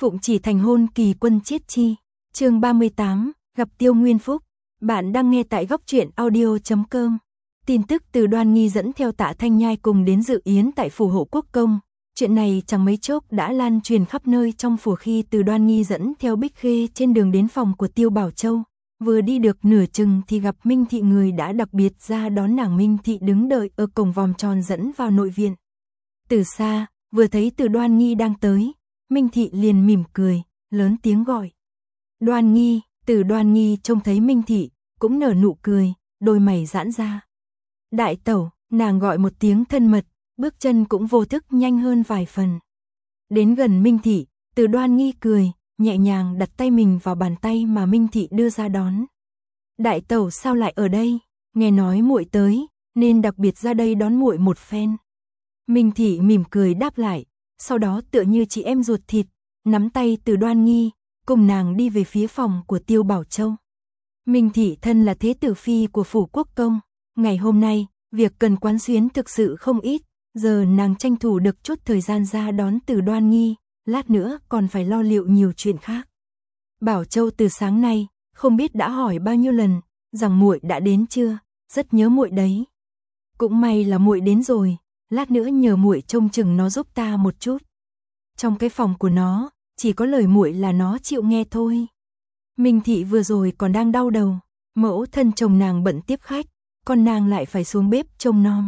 Phụng chỉ thành hôn kỳ quân chiết chi. Chương 38, gặp Tiêu Nguyên Phúc. Bạn đang nghe tại góc truyện audio.com. Tin tức từ Đoan Nghi dẫn theo Tạ Thanh Nhai cùng đến dự yến tại phủ Hộ Quốc công. Chuyện này chẳng mấy chốc đã lan truyền khắp nơi trong phủ. Khi từ Đoan Nghi dẫn theo Bích Khê trên đường đến phòng của Tiêu Bảo Châu, vừa đi được nửa chừng thì gặp Minh Thị, người đã đặc biệt ra đón nàng. Minh Thị đứng đợi ở cổng vòm tròn dẫn vào nội viện. Từ xa, vừa thấy từ Đoan Nghi đang tới, Minh Thị liền mỉm cười, lớn tiếng gọi. Đoan Nghi. Từ Đoan Nghi trông thấy Minh Thị, cũng nở nụ cười, đôi mày giãn ra. Đại tẩu, nàng gọi một tiếng thân mật, bước chân cũng vô thức nhanh hơn vài phần. Đến gần Minh Thị, từ Đoan Nghi cười, nhẹ nhàng đặt tay mình vào bàn tay mà Minh Thị đưa ra đón. Đại tẩu sao lại ở đây? Nghe nói muội tới, nên đặc biệt ra đây đón muội một phen. Minh Thị mỉm cười đáp lại, sau đó tựa như chị em ruột thịt, nắm tay từ Đoan Nghi, cùng nàng đi về phía phòng của Tiêu Bảo Châu. Minh Thị thân là thế tử phi của phủ Quốc công, ngày hôm nay, việc cần quán xuyến thực sự không ít, giờ nàng tranh thủ được chút thời gian ra đón từ Đoan Nghi, lát nữa còn phải lo liệu nhiều chuyện khác. Bảo Châu từ sáng nay, không biết đã hỏi bao nhiêu lần, rằng muội đã đến chưa, rất nhớ muội đấy. Cũng may là muội đến rồi, lát nữa nhờ muội trông chừng nó giúp ta một chút. Trong cái phòng của nó, chỉ có lời muội là nó chịu nghe thôi. Minh Thị vừa rồi còn đang đau đầu, mẫu thân chồng nàng bận tiếp khách, còn nàng lại phải xuống bếp trông nom.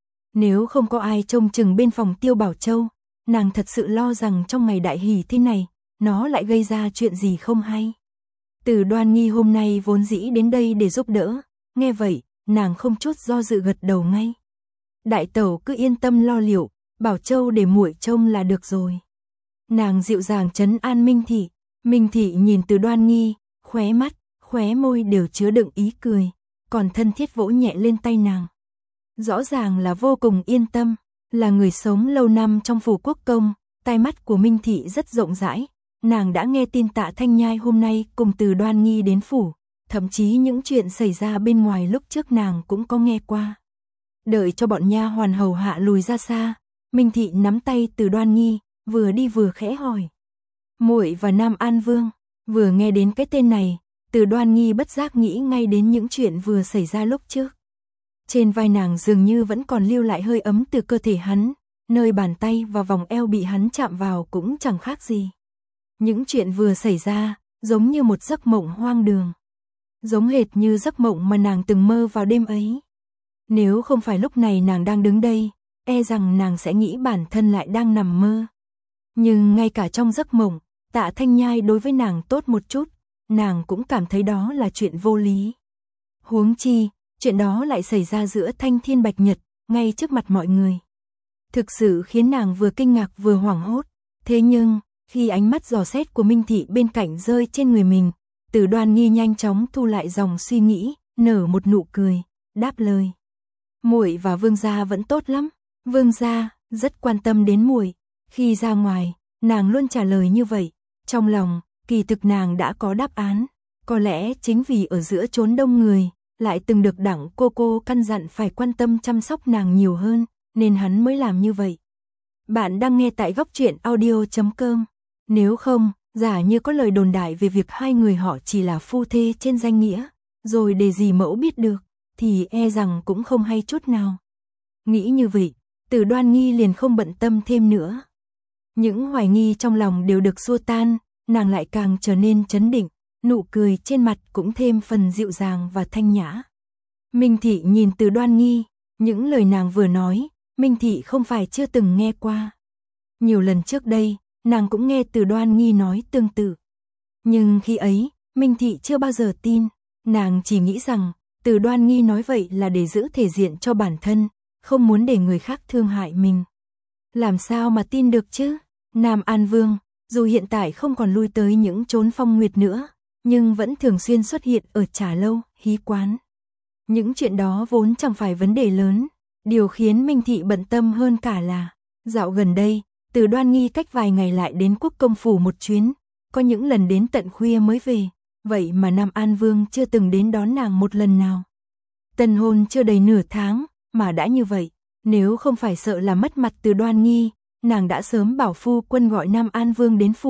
Nếu không có ai trông chừng bên phòng Tiêu Bảo Châu, nàng thật sự lo rằng trong ngày đại hỷ thế này, nó lại gây ra chuyện gì không hay. Từ Đoan Nghi hôm nay vốn dĩ đến đây để giúp đỡ, nghe vậy, nàng không chút do dự gật đầu ngay. Đại tẩu cứ yên tâm lo liệu, Bảo Châu để muội trông là được rồi. Nàng dịu dàng trấn an Minh Thị. Minh Thị nhìn từ Đoan Nghi, khóe mắt, khóe môi đều chứa đựng ý cười, còn thân thiết vỗ nhẹ lên tay nàng. Rõ ràng là vô cùng yên tâm, là người sống lâu năm trong phủ Quốc công, tai mắt của Minh Thị rất rộng rãi. Nàng đã nghe tin Tạ Thanh Nhai hôm nay cùng từ Đoan Nghi đến phủ, thậm chí những chuyện xảy ra bên ngoài lúc trước nàng cũng có nghe qua. Đợi cho bọn nha hoàn hầu hạ lùi ra xa, Minh Thị nắm tay từ Đoan Nghi, vừa đi vừa khẽ hỏi. Muội và Nam An Vương. Vừa nghe đến cái tên này, từ Đoan Nghi bất giác nghĩ ngay đến những chuyện vừa xảy ra lúc trước. Trên vai nàng dường như vẫn còn lưu lại hơi ấm từ cơ thể hắn, nơi bàn tay và vòng eo bị hắn chạm vào cũng chẳng khác gì. Những chuyện vừa xảy ra, giống như một giấc mộng hoang đường. Giống hệt như giấc mộng mà nàng từng mơ vào đêm ấy. Nếu không phải lúc này nàng đang đứng đây, e rằng nàng sẽ nghĩ bản thân lại đang nằm mơ. Nhưng ngay cả trong giấc mộng, Tạ Thanh Nhai đối với nàng tốt một chút, nàng cũng cảm thấy đó là chuyện vô lý. Huống chi, chuyện đó lại xảy ra giữa Thanh Thiên Bạch Nhật, ngay trước mặt mọi người. Thực sự khiến nàng vừa kinh ngạc vừa hoảng hốt. Thế nhưng, khi ánh mắt dò xét của Minh Thị bên cạnh rơi trên người mình, từ Đoan Nghi nhanh chóng thu lại dòng suy nghĩ, nở một nụ cười, đáp lời. Muội và Vương gia vẫn tốt lắm, Vương gia rất quan tâm đến muội. Khi ra ngoài, nàng luôn trả lời như vậy, trong lòng, kỳ thực nàng đã có đáp án, có lẽ chính vì ở giữa chốn đông người, lại từng được đẳng cô căn dặn phải quan tâm chăm sóc nàng nhiều hơn, nên hắn mới làm như vậy. Bạn đang nghe tại góc truyện audio.com. Nếu không, giả như có lời đồn đại về việc hai người họ chỉ là phu thê trên danh nghĩa, rồi để dì mẫu biết được, thì e rằng cũng không hay chút nào. Nghĩ như vậy, từ Đoan Nghi liền không bận tâm thêm nữa. Những hoài nghi trong lòng đều được xua tan, nàng lại càng trở nên trấn định, nụ cười trên mặt cũng thêm phần dịu dàng và thanh nhã. Minh Thị nhìn từ Đoan Nghi, những lời nàng vừa nói, Minh Thị không phải chưa từng nghe qua. Nhiều lần trước đây, nàng cũng nghe từ Đoan Nghi nói tương tự. Nhưng khi ấy, Minh Thị chưa bao giờ tin, nàng chỉ nghĩ rằng, từ Đoan Nghi nói vậy là để giữ thể diện cho bản thân, không muốn để người khác thương hại mình. Làm sao mà tin được chứ? Nam An Vương, dù hiện tại không còn lui tới những chốn phong nguyệt nữa, nhưng vẫn thường xuyên xuất hiện ở trà lâu, hí quán. Những chuyện đó vốn chẳng phải vấn đề lớn, điều khiến Minh Thị bận tâm hơn cả là, dạo gần đây, từ Đoan Nghi cách vài ngày lại đến Quốc công phủ một chuyến, có những lần đến tận khuya mới về, vậy mà Nam An Vương chưa từng đến đón nàng một lần nào. Tân hôn chưa đầy nửa tháng, mà đã như vậy, nếu không phải sợ là mất mặt từ Đoan Nghi, nàng đã sớm bảo phu quân gọi Nam An Vương đến phủ,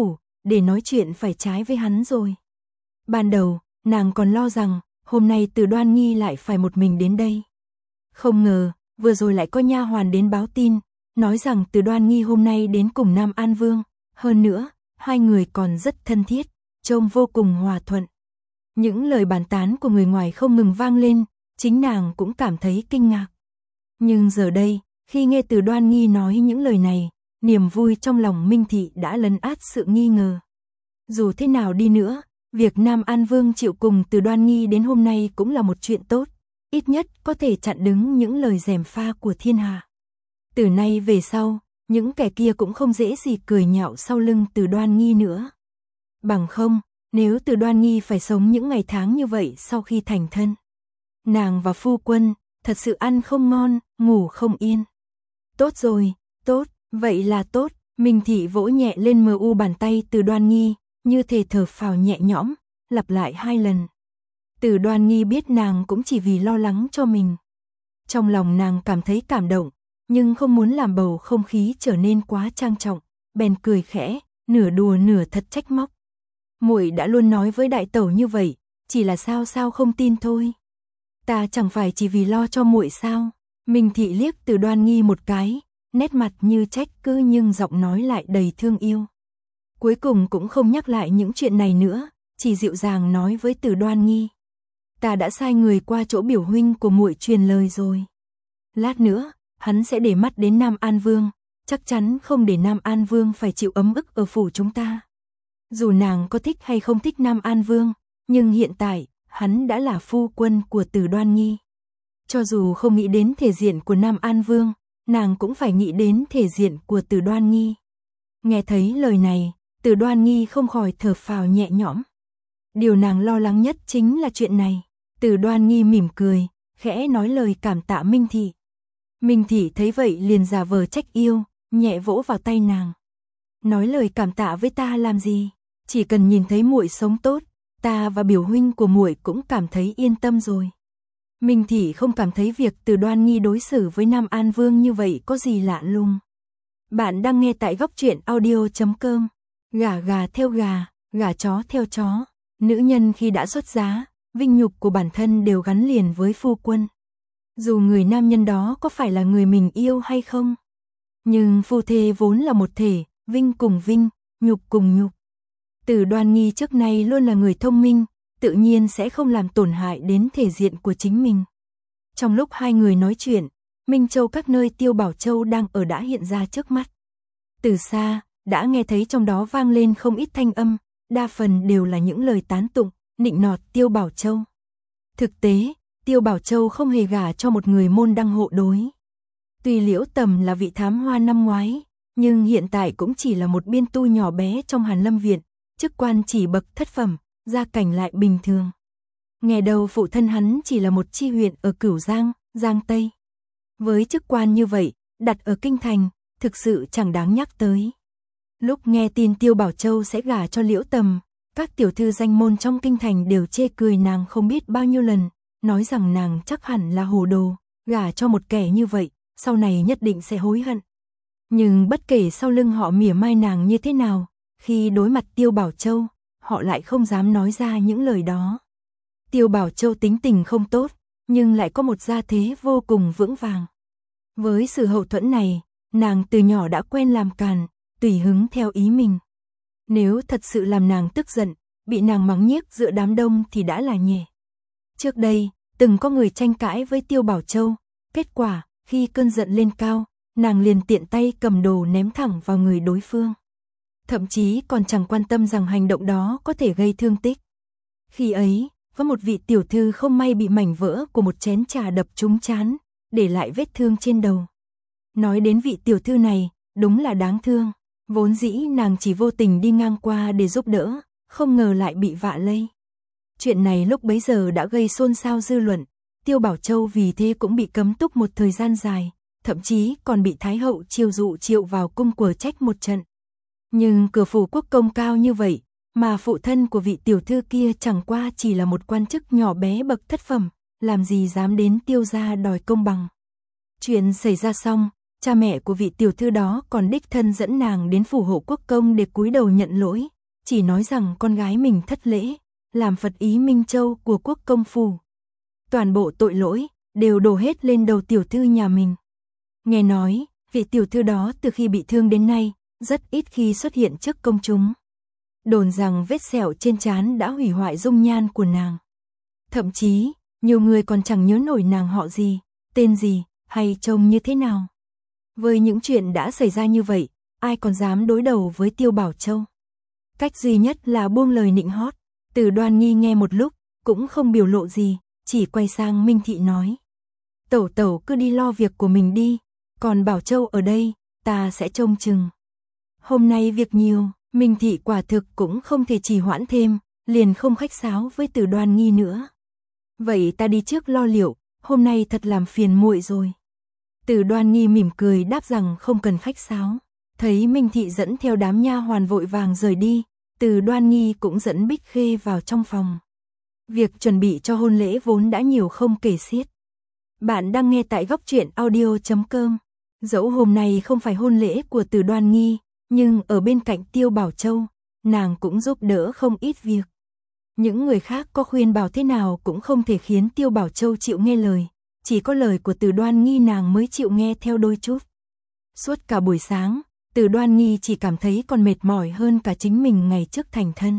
để nói chuyện phải trái với hắn rồi. Ban đầu, nàng còn lo rằng, hôm nay Từ Đoan Nghi lại phải một mình đến đây. Không ngờ, vừa rồi lại có nha hoàn đến báo tin, nói rằng Từ Đoan Nghi hôm nay đến cùng Nam An Vương, hơn nữa, hai người còn rất thân thiết, trông vô cùng hòa thuận. Những lời bàn tán của người ngoài không ngừng vang lên, chính nàng cũng cảm thấy kinh ngạc. Nhưng giờ đây, khi nghe Từ Đoan Nghi nói những lời này, niềm vui trong lòng Minh Thị đã lấn át sự nghi ngờ. Dù thế nào đi nữa, việc Nam An Vương chịu cùng Từ Đoan Nghi đến hôm nay cũng là một chuyện tốt, ít nhất có thể chặn đứng những lời gièm pha của thiên hạ. Từ nay về sau, những kẻ kia cũng không dễ gì cười nhạo sau lưng Từ Đoan Nghi nữa. Bằng không, nếu Từ Đoan Nghi phải sống những ngày tháng như vậy sau khi thành thân, nàng và phu quân thật sự ăn không ngon, ngủ không yên. Tốt rồi, tốt, vậy là tốt. Minh Thị vỗ nhẹ lên mu bàn tay Từ Đoan Nghi, như thể thở phào nhẹ nhõm, lặp lại 2 lần. Từ Đoan Nghi biết nàng cũng chỉ vì lo lắng cho mình. Trong lòng nàng cảm thấy cảm động, nhưng không muốn làm bầu không khí trở nên quá trang trọng, bèn cười khẽ, nửa đùa nửa thật trách móc. Muội đã luôn nói với đại tẩu như vậy, chỉ là sao không tin thôi. Ta chẳng phải chỉ vì lo cho muội sao? Minh Thị liếc Từ Đoan Nghi một cái, nét mặt như trách cứ nhưng giọng nói lại đầy thương yêu. Cuối cùng cũng không nhắc lại những chuyện này nữa, chỉ dịu dàng nói với Từ Đoan Nghi. Ta đã sai người qua chỗ biểu huynh của muội truyền lời rồi. Lát nữa, hắn sẽ để mắt đến Nam An Vương, chắc chắn không để Nam An Vương phải chịu ấm ức ở phủ chúng ta. Dù nàng có thích hay không thích Nam An Vương, nhưng hiện tại, hắn đã là phu quân của Từ Đoan Nghi. Cho dù không nghĩ đến thể diện của Nam An Vương, nàng cũng phải nghĩ đến thể diện của Từ Đoan Nghi. Nghe thấy lời này, Từ Đoan Nghi không khỏi thở phào nhẹ nhõm. Điều nàng lo lắng nhất chính là chuyện này. Từ Đoan Nghi mỉm cười, khẽ nói lời cảm tạ Minh Thị. Minh Thị thấy vậy liền giả vờ trách yêu, nhẹ vỗ vào tay nàng. Nói lời cảm tạ với ta làm gì? Chỉ cần nhìn thấy muội sống tốt, ta và biểu huynh của muội cũng cảm thấy yên tâm rồi. Minh Thị không cảm thấy việc Từ Đoan Nghi đối xử với Nam An Vương như vậy có gì lạ lùng. Bạn đang nghe tại góc truyện audio.com. Gà theo gà, gà chó theo chó. Nữ nhân khi đã xuất giá, vinh nhục của bản thân đều gắn liền với phu quân. Dù người nam nhân đó có phải là người mình yêu hay không. Nhưng phu thê vốn là một thể, vinh cùng vinh, nhục cùng nhục. Từ Đoan Nghi trước nay luôn là người thông minh, tự nhiên sẽ không làm tổn hại đến thể diện của chính mình. Trong lúc hai người nói chuyện, Minh Châu các nơi Tiêu Bảo Châu đang ở đã hiện ra trước mắt. Từ xa, đã nghe thấy trong đó vang lên không ít thanh âm, đa phần đều là những lời tán tụng, nịnh nọt Tiêu Bảo Châu. Thực tế, Tiêu Bảo Châu không hề gả cho một người môn đăng hộ đối. Tuy Liễu Tầm là vị thám hoa năm ngoái, nhưng hiện tại cũng chỉ là một biên tu nhỏ bé trong Hàn Lâm Viện, chức quan chỉ bậc thất phẩm, gia cảnh lại bình thường. Nghe đầu phụ thân hắn chỉ là một chi huyện ở Cửu Giang, Giang Tây. Với chức quan như vậy, đặt ở kinh thành, thực sự chẳng đáng nhắc tới. Lúc nghe tin Tiêu Bảo Châu sẽ gả cho Liễu Tầm, các tiểu thư danh môn trong kinh thành đều chê cười nàng không biết bao nhiêu lần, nói rằng nàng chắc hẳn là hồ đồ, gả cho một kẻ như vậy, sau này nhất định sẽ hối hận. Nhưng bất kể sau lưng họ mỉa mai nàng như thế nào, khi đối mặt Tiêu Bảo Châu, họ lại không dám nói ra những lời đó. Tiêu Bảo Châu tính tình không tốt, nhưng lại có một gia thế vô cùng vững vàng. Với sự hậu thuẫn này, nàng từ nhỏ đã quen làm càn, tùy hứng theo ý mình. Nếu thật sự làm nàng tức giận, bị nàng mắng nhiếc giữa đám đông thì đã là nhẹ. Trước đây, từng có người tranh cãi với Tiêu Bảo Châu, kết quả, khi cơn giận lên cao, nàng liền tiện tay cầm đồ ném thẳng vào người đối phương. Thậm chí còn chẳng quan tâm rằng hành động đó có thể gây thương tích. Khi ấy, có một vị tiểu thư không may bị mảnh vỡ của một chén trà đập trúng trán, để lại vết thương trên đầu. Nói đến vị tiểu thư này, đúng là đáng thương. Vốn dĩ nàng chỉ vô tình đi ngang qua để giúp đỡ, không ngờ lại bị vạ lây. Chuyện này lúc bấy giờ đã gây xôn xao dư luận, Tiêu Bảo Châu vì thế cũng bị cấm túc một thời gian dài, thậm chí còn bị Thái hậu chiêu dụ triệu vào cung quở trách một trận. Nhưng cửa phủ quốc công cao như vậy, mà phụ thân của vị tiểu thư kia chẳng qua chỉ là một quan chức nhỏ bé bậc thất phẩm, làm gì dám đến Tiêu gia đòi công bằng. Chuyện xảy ra xong, cha mẹ của vị tiểu thư đó còn đích thân dẫn nàng đến phủ hộ quốc công để cúi đầu nhận lỗi, chỉ nói rằng con gái mình thất lễ, làm phật ý Minh Châu của quốc công phủ. Toàn bộ tội lỗi đều đổ hết lên đầu tiểu thư nhà mình. Nghe nói, vị tiểu thư đó từ khi bị thương đến nay, rất ít khi xuất hiện trước công chúng. Đồn rằng vết sẹo trên trán đã hủy hoại dung nhan của nàng. Thậm chí, nhiều người còn chẳng nhớ nổi nàng họ gì, tên gì, hay trông như thế nào. Với những chuyện đã xảy ra như vậy, ai còn dám đối đầu với Tiêu Bảo Châu. Cách duy nhất là buông lời nịnh hót. Từ Đoan Nghi nghe một lúc, cũng không biểu lộ gì, chỉ quay sang Minh Thị nói. Tẩu tẩu cứ đi lo việc của mình đi, còn Bảo Châu ở đây, ta sẽ trông chừng. Hôm nay việc nhiều, Minh Thị quả thực cũng không thể trì hoãn thêm, liền không khách sáo với Từ Đoan Nghi nữa. Vậy ta đi trước lo liệu, hôm nay thật làm phiền muội rồi. Từ Đoan Nghi mỉm cười đáp rằng không cần khách sáo. Thấy Minh Thị dẫn theo đám nha hoàn vội vàng rời đi, Từ Đoan Nghi cũng dẫn Bích Khê vào trong phòng. Việc chuẩn bị cho hôn lễ vốn đã nhiều không kể xiết. Bạn đang nghe tại góc truyện audio.com. Dẫu hôm nay không phải hôn lễ của Từ Đoan Nghi, nhưng ở bên cạnh Tiêu Bảo Châu, nàng cũng giúp đỡ không ít việc. Những người khác có khuyên bảo thế nào cũng không thể khiến Tiêu Bảo Châu chịu nghe lời, chỉ có lời của Từ Đoan Nghi nàng mới chịu nghe theo đôi chút. Suốt cả buổi sáng, Từ Đoan Nghi chỉ cảm thấy còn mệt mỏi hơn cả chính mình ngày trước thành thân.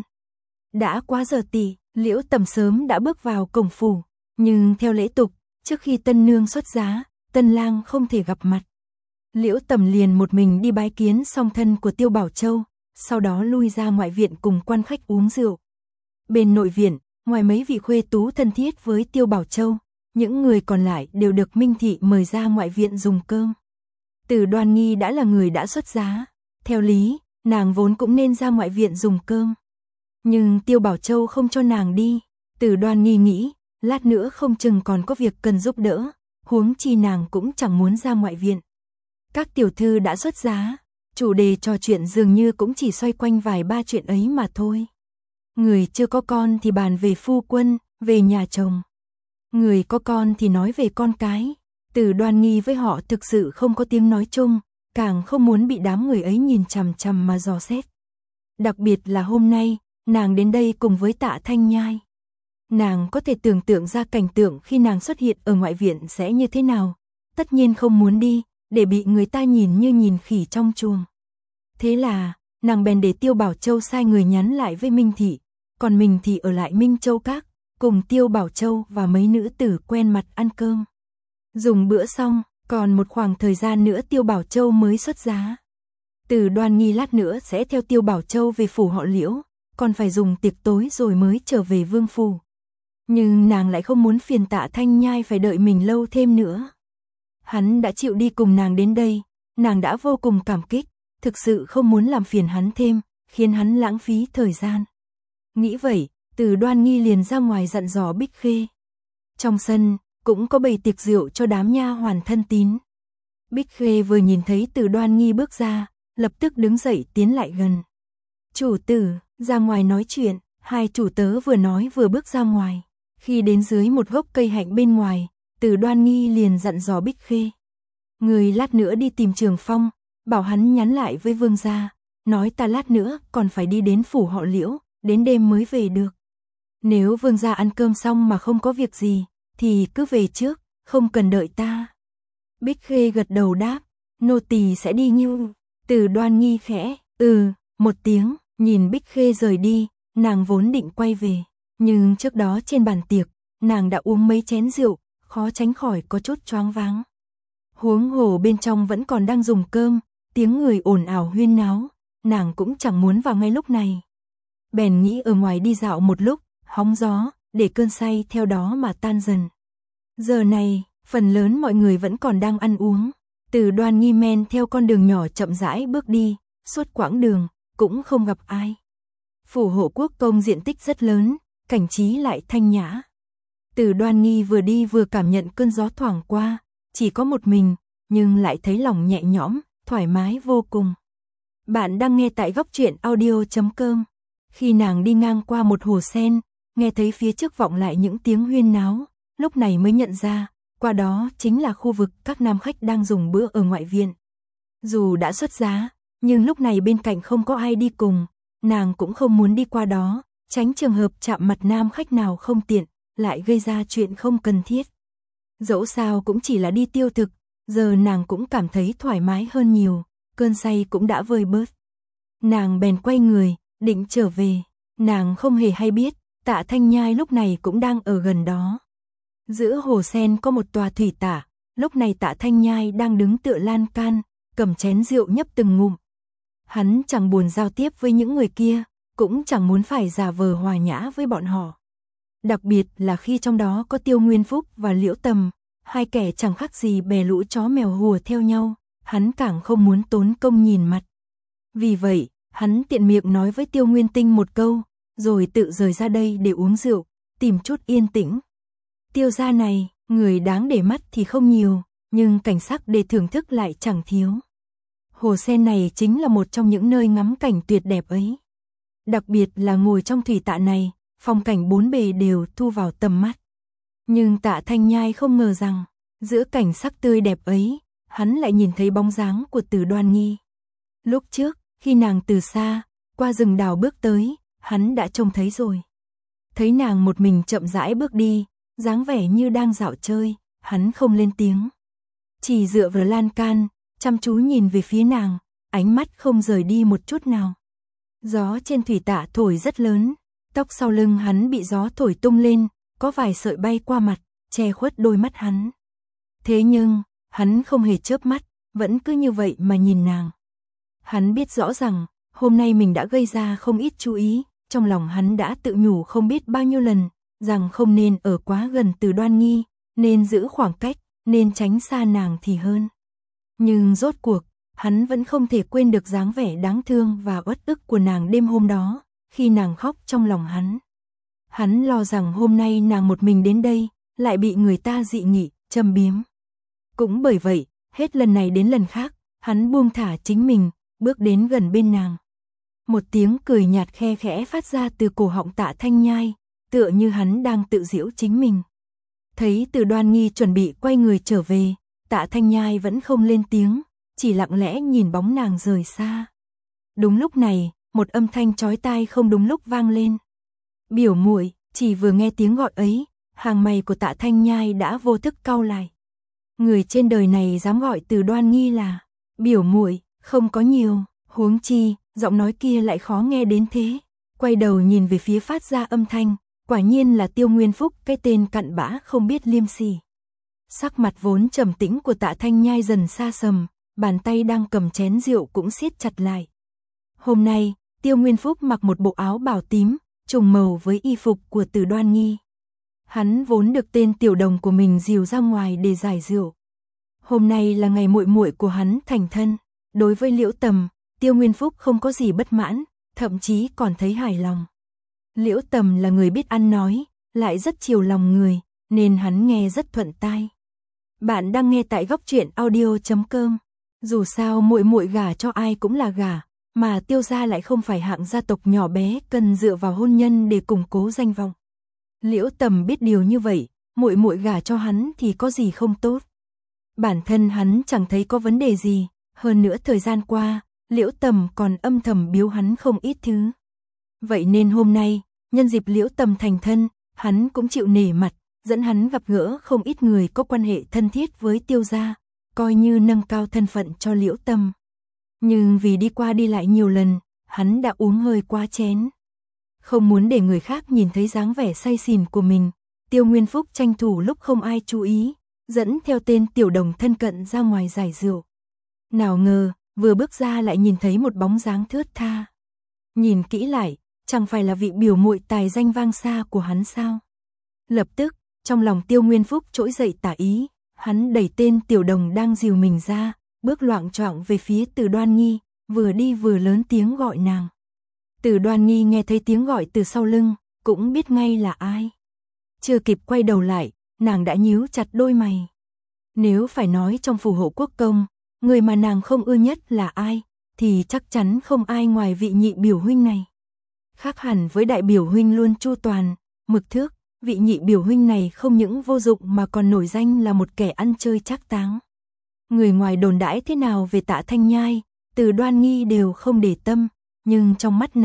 Đã quá giờ tỵ, Liễu Tầm sớm đã bước vào cổng phủ, nhưng theo lễ tục, trước khi tân nương xuất giá, tân lang không thể gặp mặt. Liễu Tầm liền một mình đi bái kiến song thân của Tiêu Bảo Châu, sau đó lui ra ngoại viện cùng quan khách uống rượu. Bên nội viện, ngoài mấy vị khuê tú thân thiết với Tiêu Bảo Châu, những người còn lại đều được Minh Thị mời ra ngoại viện dùng cơm. Từ Đoan Nghi đã là người đã xuất giá, theo lý, nàng vốn cũng nên ra ngoại viện dùng cơm. Nhưng Tiêu Bảo Châu không cho nàng đi, Từ Đoan Nghi nghĩ, lát nữa không chừng còn có việc cần giúp đỡ, huống chi nàng cũng chẳng muốn ra ngoại viện. Các tiểu thư đã xuất giá, chủ đề trò chuyện dường như cũng chỉ xoay quanh vài ba chuyện ấy mà thôi. Người chưa có con thì bàn về phu quân, về nhà chồng. Người có con thì nói về con cái. Từ Đoan Nghi với họ thực sự không có tiếng nói chung, càng không muốn bị đám người ấy nhìn chằm chằm mà dò xét. Đặc biệt là hôm nay, nàng đến đây cùng với Tạ Thanh Nhai. Nàng có thể tưởng tượng ra cảnh tượng khi nàng xuất hiện ở ngoại viện sẽ như thế nào. Tất nhiên không muốn đi, để bị người ta nhìn như nhìn khỉ trong chuồng. Thế là, nàng bèn để Tiêu Bảo Châu sai người nhắn lại với Minh Thị, còn mình thì ở lại Minh Châu Các, cùng Tiêu Bảo Châu và mấy nữ tử quen mặt ăn cơm. Dùng bữa xong, còn một khoảng thời gian nữa Tiêu Bảo Châu mới xuất giá. Từ Đoan Nghi lát nữa sẽ theo Tiêu Bảo Châu về phủ họ Liễu, còn phải dùng tiệc tối rồi mới trở về vương phủ. Nhưng nàng lại không muốn phiền Tạ Thanh Nhai phải đợi mình lâu thêm nữa. Hắn đã chịu đi cùng nàng đến đây, nàng đã vô cùng cảm kích, thực sự không muốn làm phiền hắn thêm, khiến hắn lãng phí thời gian. Nghĩ vậy, Từ Đoan Nghi liền ra ngoài dặn dò Bích Khê. Trong sân, cũng có bày tiệc rượu cho đám nha hoàn thân tín. Bích Khê vừa nhìn thấy Từ Đoan Nghi bước ra, lập tức đứng dậy tiến lại gần. Chủ tử, ra ngoài nói chuyện, hai chủ tớ vừa nói vừa bước ra ngoài. Khi đến dưới một gốc cây hạnh bên ngoài, Từ Đoan Nghi liền dặn dò Bích Khê. Người lát nữa đi tìm Trường Phong, bảo hắn nhắn lại với vương gia, nói ta lát nữa còn phải đi đến phủ họ Liễu, đến đêm mới về được. Nếu vương gia ăn cơm xong mà không có việc gì, thì cứ về trước, không cần đợi ta. Bích Khê gật đầu đáp, nô tỳ sẽ đi như. Từ Đoan Nghi khẽ, một tiếng, nhìn Bích Khê rời đi, nàng vốn định quay về, nhưng trước đó trên bàn tiệc, nàng đã uống mấy chén rượu, khó tránh khỏi có chút choáng váng. Huống hồ bên trong vẫn còn đang dùng cơm, tiếng người ồn ào huyên náo, nàng cũng chẳng muốn vào ngay lúc này. Bèn nghĩ ở ngoài đi dạo một lúc, hóng gió, để cơn say theo đó mà tan dần. Giờ này, phần lớn mọi người vẫn còn đang ăn uống. Từ Đoan Nghi men theo con đường nhỏ chậm rãi bước đi, suốt quãng đường, cũng không gặp ai. Phủ hộ quốc công diện tích rất lớn, cảnh trí lại thanh nhã. Từ Đoan Nghi vừa đi vừa cảm nhận cơn gió thoảng qua, chỉ có một mình, nhưng lại thấy lòng nhẹ nhõm, thoải mái vô cùng. Bạn đang nghe tại góc truyện audio.com. Khi nàng đi ngang qua một hồ sen, nghe thấy phía trước vọng lại những tiếng huyên náo, lúc này mới nhận ra, qua đó chính là khu vực các nam khách đang dùng bữa ở ngoại viện. Dù đã xuất giá, nhưng lúc này bên cạnh không có ai đi cùng, nàng cũng không muốn đi qua đó, tránh trường hợp chạm mặt nam khách nào không tiện, lại gây ra chuyện không cần thiết. Dẫu sao cũng chỉ là đi tiêu thực, giờ nàng cũng cảm thấy thoải mái hơn nhiều, cơn say cũng đã vơi bớt. Nàng bèn quay người, định trở về, nàng không hề hay biết, Tạ Thanh Nhai lúc này cũng đang ở gần đó. Giữa hồ sen có một tòa thủy tạ, lúc này Tạ Thanh Nhai đang đứng tựa lan can, cầm chén rượu nhấp từng ngụm. Hắn chẳng buồn giao tiếp với những người kia, cũng chẳng muốn phải giả vờ hòa nhã với bọn họ. Đặc biệt là khi trong đó có Tiêu Nguyên Phúc và Liễu Tầm, hai kẻ chẳng khác gì bè lũ chó mèo hùa theo nhau, hắn càng không muốn tốn công nhìn mặt. Vì vậy, hắn tiện miệng nói với Tiêu Nguyên Tinh một câu, rồi tự rời ra đây để uống rượu, tìm chút yên tĩnh. Tiêu gia này, người đáng để mắt thì không nhiều, nhưng cảnh sắc để thưởng thức lại chẳng thiếu. Hồ sen này chính là một trong những nơi ngắm cảnh tuyệt đẹp ấy. Đặc biệt là ngồi trong thủy tạ này, phong cảnh bốn bề đều thu vào tầm mắt. Nhưng Tạ Thanh Nhai không ngờ rằng, giữa cảnh sắc tươi đẹp ấy, hắn lại nhìn thấy bóng dáng của Từ Đoan Nghi. Lúc trước, khi nàng từ xa, qua rừng đào bước tới, hắn đã trông thấy rồi. Thấy nàng một mình chậm rãi bước đi, dáng vẻ như đang dạo chơi, hắn không lên tiếng. Chỉ dựa vào lan can, chăm chú nhìn về phía nàng, ánh mắt không rời đi một chút nào. Gió trên thủy tạ thổi rất lớn, tóc sau lưng hắn bị gió thổi tung lên, có vài sợi bay qua mặt, che khuất đôi mắt hắn. Thế nhưng, hắn không hề chớp mắt, vẫn cứ như vậy mà nhìn nàng. Hắn biết rõ rằng, hôm nay mình đã gây ra không ít chú ý, trong lòng hắn đã tự nhủ không biết bao nhiêu lần, rằng không nên ở quá gần Từ Đoan Nghi, nên giữ khoảng cách, nên tránh xa nàng thì hơn. Nhưng rốt cuộc, hắn vẫn không thể quên được dáng vẻ đáng thương và uất ức của nàng đêm hôm đó, khi nàng khóc trong lòng hắn. Hắn lo rằng hôm nay nàng một mình đến đây, lại bị người ta dị nghị, châm biếm. Cũng bởi vậy, hết lần này đến lần khác, hắn buông thả chính mình, bước đến gần bên nàng. Một tiếng cười nhạt khe khẽ phát ra từ cổ họng Tạ Thanh Nhai, tựa như hắn đang tự giễu chính mình. Thấy Từ Đoan Nghi chuẩn bị quay người trở về, Tạ Thanh Nhai vẫn không lên tiếng, chỉ lặng lẽ nhìn bóng nàng rời xa. Đúng lúc này, một âm thanh chói tai không đúng lúc vang lên. Biểu muội. Chỉ vừa nghe tiếng gọi ấy, hàng mày của Tạ Thanh Nhai đã vô thức cau lại. Người trên đời này dám gọi Từ Đoan Nghi là biểu muội, không có nhiều, huống chi, giọng nói kia lại khó nghe đến thế. Quay đầu nhìn về phía phát ra âm thanh, quả nhiên là Tiêu Nguyên Phúc, cái tên cặn bã không biết liêm sỉ. Sắc mặt vốn trầm tĩnh của Tạ Thanh Nhai dần xa sầm, bàn tay đang cầm chén rượu cũng siết chặt lại. Hôm nay, Tiêu Nguyên Phúc mặc một bộ áo bào tím, trùng màu với y phục của Từ Đoan Nghi. Hắn vốn được tên tiểu đồng của mình dìu ra ngoài để giải rượu. Hôm nay là ngày muội muội của hắn thành thân, đối với Liễu Tầm, Tiêu Nguyên Phúc không có gì bất mãn, thậm chí còn thấy hài lòng. Liễu Tầm là người biết ăn nói, lại rất chiều lòng người, nên hắn nghe rất thuận tai. Bạn đang nghe tại góc truyện audio.com. Dù sao muội muội gả cho ai cũng là gả, mà Tiêu gia lại không phải hạng gia tộc nhỏ bé cần dựa vào hôn nhân để củng cố danh vọng. Liễu Tầm biết điều như vậy, muội muội gả cho hắn thì có gì không tốt. Bản thân hắn chẳng thấy có vấn đề gì, hơn nữa thời gian qua, Liễu Tầm còn âm thầm biếu hắn không ít thứ. Vậy nên hôm nay, nhân dịp Liễu Tầm thành thân, hắn cũng chịu nể mặt, dẫn hắn gặp gỡ không ít người có quan hệ thân thiết với Tiêu gia, coi như nâng cao thân phận cho Liễu Tầm. Nhưng vì đi qua đi lại nhiều lần, hắn đã uống hơi quá chén. Không muốn để người khác nhìn thấy dáng vẻ say xỉn của mình, Tiêu Nguyên Phúc tranh thủ lúc không ai chú ý, dẫn theo tên tiểu đồng thân cận ra ngoài giải rượu. Nào ngờ, vừa bước ra lại nhìn thấy một bóng dáng thướt tha. Nhìn kỹ lại, chẳng phải là vị biểu muội tài danh vang xa của hắn sao? Lập tức, trong lòng Tiêu Nguyên Phúc trỗi dậy tà ý, hắn đẩy tên tiểu đồng đang dìu mình ra, bước loạng choạng về phía Từ Đoan Nghi, vừa đi vừa lớn tiếng gọi nàng. Từ Đoan Nghi nghe thấy tiếng gọi từ sau lưng, cũng biết ngay là ai. Chưa kịp quay đầu lại, nàng đã nhíu chặt đôi mày. Nếu phải nói trong phủ hộ quốc công, người mà nàng không ưa nhất là ai, thì chắc chắn không ai ngoài vị nhị biểu huynh này. Khác hẳn với đại biểu huynh luôn chu toàn, mực thước, vị nhị biểu huynh này không những vô dụng mà còn nổi danh là một kẻ ăn chơi trác táng. Người ngoài đồn đãi thế nào về Tạ Thanh Nhai, Từ Đoan Nghi đều không để tâm, nhưng trong mắt nàng,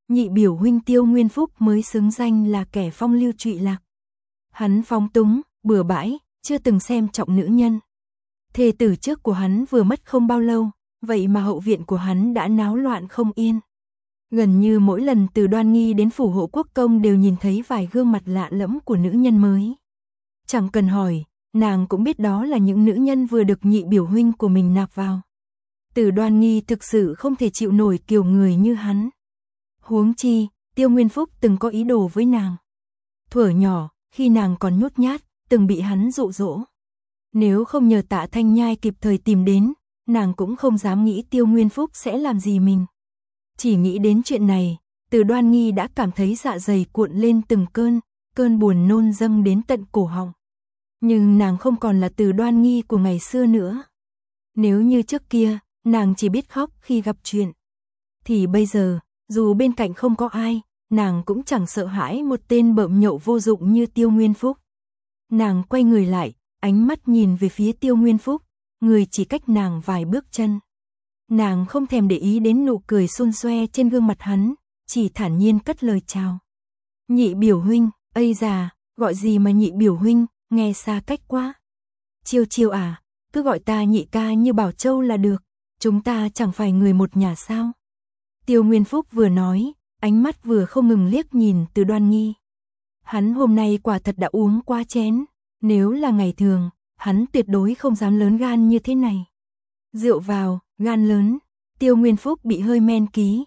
nhị biểu huynh Tiêu Nguyên Phúc mới xứng danh là kẻ phong lưu trụy lạc. Hắn phóng túng, bừa bãi, chưa từng xem trọng nữ nhân. Thê tử trước của hắn vừa mất không bao lâu, vậy mà hậu viện của hắn đã náo loạn không yên. Gần như mỗi lần Từ Đoan Nghi đến phủ hộ quốc công đều nhìn thấy vài gương mặt lạ lẫm của nữ nhân mới. Chẳng cần hỏi, nàng cũng biết đó là những nữ nhân vừa được nhị biểu huynh của mình nạp vào. Từ Đoan Nghi thực sự không thể chịu nổi kiểu người như hắn. Huống chi, Tiêu Nguyên Phúc từng có ý đồ với nàng. Thuở nhỏ, khi nàng còn nhút nhát, từng bị hắn dụ dỗ. Nếu không nhờ Tạ Thanh Nhai kịp thời tìm đến, nàng cũng không dám nghĩ Tiêu Nguyên Phúc sẽ làm gì mình. Chỉ nghĩ đến chuyện này, Từ Đoan Nghi đã cảm thấy dạ dày cuộn lên từng cơn buồn nôn dâng đến tận cổ họng. Nhưng nàng không còn là Từ Đoan Nghi của ngày xưa nữa. Nếu như trước kia, nàng chỉ biết khóc khi gặp chuyện, thì bây giờ, dù bên cạnh không có ai, nàng cũng chẳng sợ hãi một tên bợm nhậu vô dụng như Tiêu Nguyên Phúc. Nàng quay người lại, ánh mắt nhìn về phía Tiêu Nguyên Phúc, người chỉ cách nàng vài bước chân. Nàng không thèm để ý đến nụ cười xôn xoe trên gương mặt hắn, chỉ thản nhiên cất lời chào. Nhị biểu huynh, ây già, gọi gì mà nhị biểu huynh, nghe xa cách quá. Chiêu chiêu à, cứ gọi ta nhị ca như Bảo Châu là được, chúng ta chẳng phải người một nhà sao. Tiêu Nguyên Phúc vừa nói, ánh mắt vừa không ngừng liếc nhìn Từ Đoan Nghi. Hắn hôm nay quả thật đã uống quá chén, nếu là ngày thường, hắn tuyệt đối không dám lớn gan như thế này. Rượu vào, gan lớn, Tiêu Nguyên Phúc bị hơi men ký,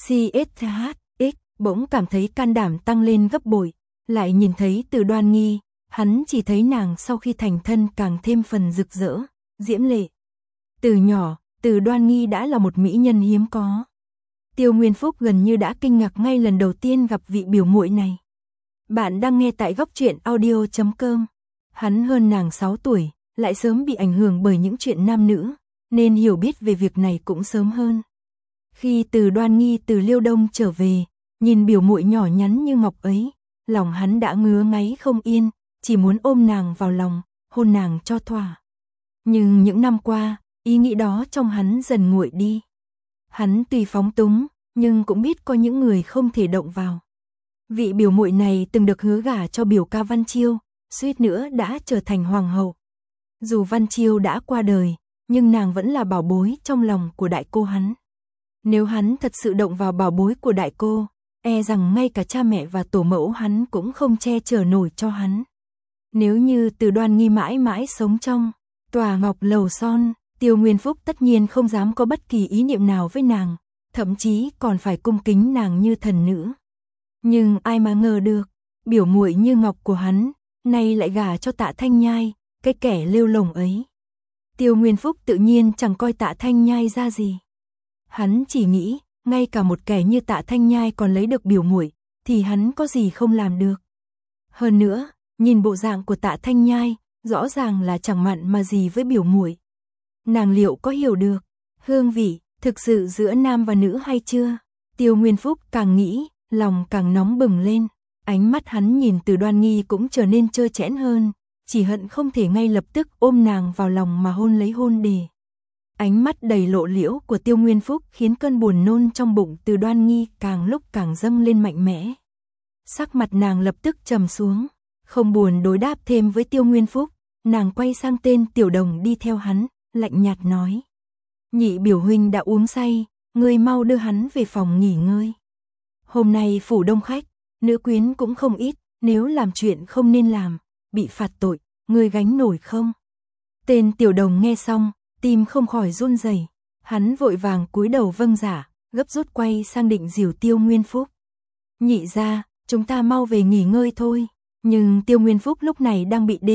CSHX, bỗng cảm thấy can đảm tăng lên gấp bội, lại nhìn thấy Từ Đoan Nghi, hắn chỉ thấy nàng sau khi thành thân càng thêm phần rực rỡ, diễm lệ. Từ nhỏ, Từ Đoan Nghi đã là một mỹ nhân hiếm có. Tiêu Nguyên Phúc gần như đã kinh ngạc ngay lần đầu tiên gặp vị biểu muội này. Bạn đang nghe tại góc truyện audio.com. Hắn hơn nàng 6 tuổi, lại sớm bị ảnh hưởng bởi những chuyện nam nữ, nên hiểu biết về việc này cũng sớm hơn. Khi Từ Đoan Nghi từ Liêu Đông trở về, nhìn biểu muội nhỏ nhắn như ngọc ấy, lòng hắn đã ngứa ngáy không yên, chỉ muốn ôm nàng vào lòng, hôn nàng cho thỏa. Nhưng những năm qua, ý nghĩ đó trong hắn dần nguội đi. Hắn tuy phóng túng, nhưng cũng biết có những người không thể động vào. Vị biểu muội này từng được hứa gả cho biểu ca Văn Chiêu, suýt nữa đã trở thành hoàng hậu. Dù Văn Chiêu đã qua đời, nhưng nàng vẫn là bảo bối trong lòng của đại cô hắn. Nếu hắn thật sự động vào bảo bối của đại cô, e rằng ngay cả cha mẹ và tổ mẫu hắn cũng không che chở nổi cho hắn. Nếu như Từ Đoan Nghi mãi mãi sống trong tòa ngọc lầu son, Tiêu Nguyên Phúc tất nhiên không dám có bất kỳ ý niệm nào với nàng, thậm chí còn phải cung kính nàng như thần nữ. Nhưng ai mà ngờ được, biểu muội như ngọc của hắn, nay lại gả cho Tạ Thanh Nhai, cái kẻ lêu lổng ấy. Tiêu Nguyên Phúc tự nhiên chẳng coi Tạ Thanh Nhai ra gì. Hắn chỉ nghĩ, ngay cả một kẻ như Tạ Thanh Nhai còn lấy được biểu muội, thì hắn có gì không làm được. Hơn nữa, nhìn bộ dạng của Tạ Thanh Nhai, rõ ràng là chẳng mặn mà gì với biểu muội. Nàng liệu có hiểu được hương vị thực sự giữa nam và nữ hay chưa? Tiêu Nguyên Phúc càng nghĩ, lòng càng nóng bừng lên. Ánh mắt hắn nhìn Từ Đoan Nghi cũng trở nên trơ trẽn hơn, chỉ hận không thể ngay lập tức ôm nàng vào lòng mà hôn lấy hôn đề. Ánh mắt đầy lộ liễu của Tiêu Nguyên Phúc khiến cơn buồn nôn trong bụng Từ Đoan Nghi càng lúc càng dâng lên mạnh mẽ. Sắc mặt nàng lập tức trầm xuống, không buồn đối đáp thêm với Tiêu Nguyên Phúc, nàng quay sang tên Tiểu Đồng đi theo hắn, lạnh nhạt nói: "Nhị biểu huynh đã uống say, ngươi mau đưa hắn về phòng nghỉ ngơi. Hôm nay phủ đông khách, nữ quyến cũng không ít, nếu làm chuyện không nên làm, bị phạt tội, ngươi gánh nổi không?" Tên Tiểu Đồng nghe xong, tim không khỏi run rẩy, hắn vội vàng cúi đầu vâng giả, gấp rút quay sang định dìu Tiêu Nguyên Phúc. "Nhị gia, chúng ta mau về nghỉ ngơi thôi." Nhưng Tiêu Nguyên Phúc lúc này đang bị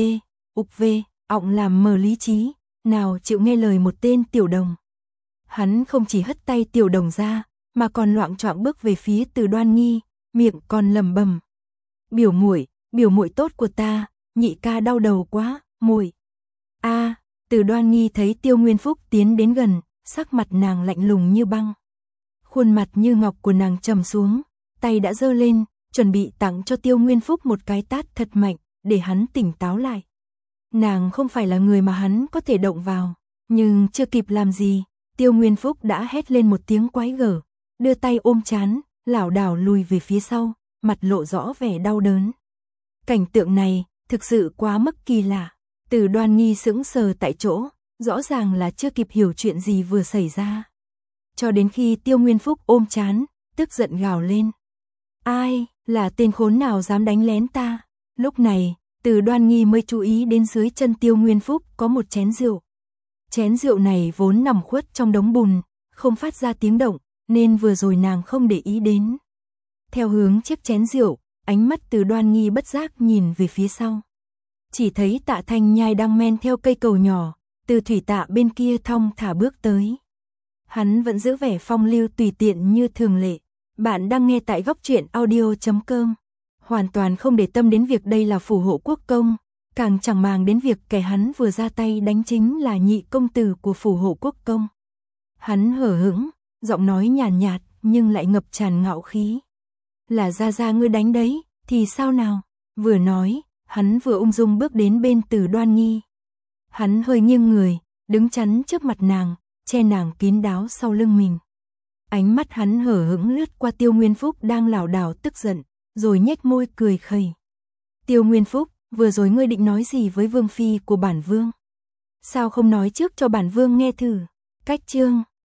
ọng làm mờ lý trí, nào chịu nghe lời một tên Tiểu Đồng. Hắn không chỉ hất tay Tiểu Đồng ra, mà còn loạng choạng bước về phía Từ Đoan Nghi, miệng còn lẩm bẩm: biểu muội tốt của ta, nhị ca đau đầu quá, muội." Từ Đoan Nghi thấy Tiêu Nguyên Phúc tiến đến gần, sắc mặt nàng lạnh lùng như băng. Khuôn mặt như ngọc của nàng trầm xuống, tay đã giơ lên, chuẩn bị tặng cho Tiêu Nguyên Phúc một cái tát thật mạnh, để hắn tỉnh táo lại. Nàng không phải là người mà hắn có thể động vào, nhưng chưa kịp làm gì, Tiêu Nguyên Phúc đã hét lên một tiếng quái gở, đưa tay ôm trán, lảo đảo lùi về phía sau, mặt lộ rõ vẻ đau đớn. Cảnh tượng này thực sự quá mức kỳ lạ. Từ Đoan Nghi sững sờ tại chỗ, rõ ràng là chưa kịp hiểu chuyện gì vừa xảy ra. Cho đến khi Tiêu Nguyên Phúc ôm trán, tức giận gào lên. Ai, là tên khốn nào dám đánh lén ta? Lúc này, Từ Đoan Nghi mới chú ý đến dưới chân Tiêu Nguyên Phúc có một chén rượu. Chén rượu này vốn nằm khuất trong đống bùn, không phát ra tiếng động, nên vừa rồi nàng không để ý đến. Theo hướng chiếc chén rượu, ánh mắt Từ Đoan Nghi bất giác nhìn về phía sau. Chỉ thấy Tạ Thanh Nhai đang men theo cây cầu nhỏ, từ thủy tạ bên kia thong thả bước tới. Hắn vẫn giữ vẻ phong lưu tùy tiện như thường lệ. Bạn đang nghe tại góc truyện audio.com. Hoàn toàn không để tâm đến việc đây là phù hộ quốc công, càng chẳng màng đến việc kẻ hắn vừa ra tay đánh chính là nhị công tử của phù hộ quốc công. Hắn hở hững, giọng nói nhàn nhạt nhưng lại ngập tràn ngạo khí. Là Gia ngươi đánh đấy, thì sao nào? Vừa nói, hắn vừa ung dung bước đến bên Từ Đoan Nghi. Hắn hơi nghiêng người, đứng chắn trước mặt nàng, che nàng kín đáo sau lưng mình. Ánh mắt hắn hở hững lướt qua Tiêu Nguyên Phúc đang lảo đảo tức giận, rồi nhếch môi cười khẩy. Tiêu Nguyên Phúc, vừa rồi ngươi định nói gì với vương phi của bản vương? Sao không nói trước cho bản vương nghe thử? Cách chương